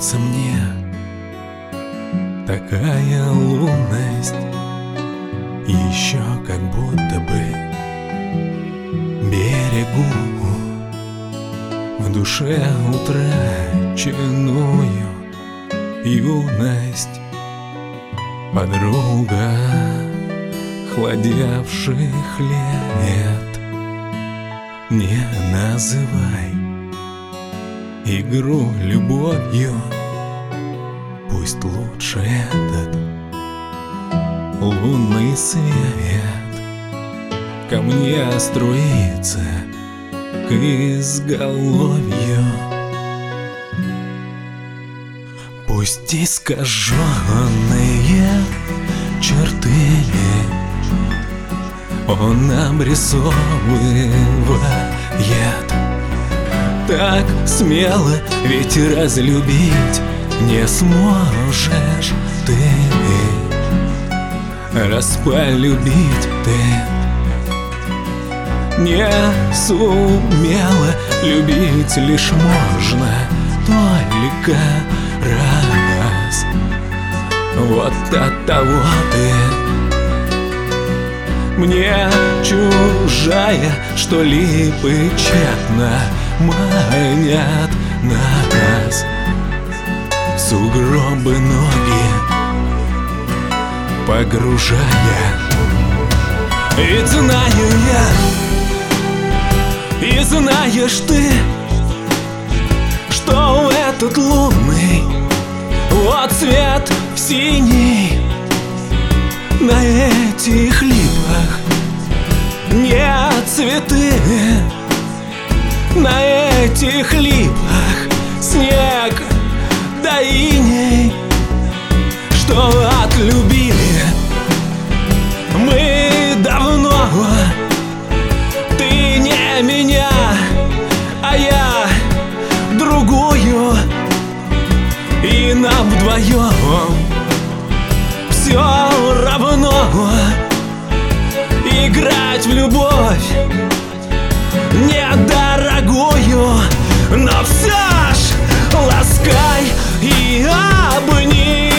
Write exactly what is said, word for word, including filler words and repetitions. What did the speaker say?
снится мне такая лунность, еще как будто бы берегу в душе утраченную юность. Подруга хладевших лет, не называй игру любовью, пусть лучше этот лунный свет ко мне струится к изголовью. Пусть искаженные черты он обрисовывает, так смело, ведь разлюбить не сможешь ты, раз полюбить ты не сумела. Любить лишь можно только раз. Вот от того ты мне чужая, что липы тщетно манят нас. Сугробы ноги погружая. И знаю я, и знаешь ты, что этот лунный вот свет в синий на этих липах не цветы, на этих липах снег да иней, что отлюбили мы давно. Ты не меня, а я другую, и нам вдвоем все равно играть в любовь недорогую. Но все ж ласкай и обними.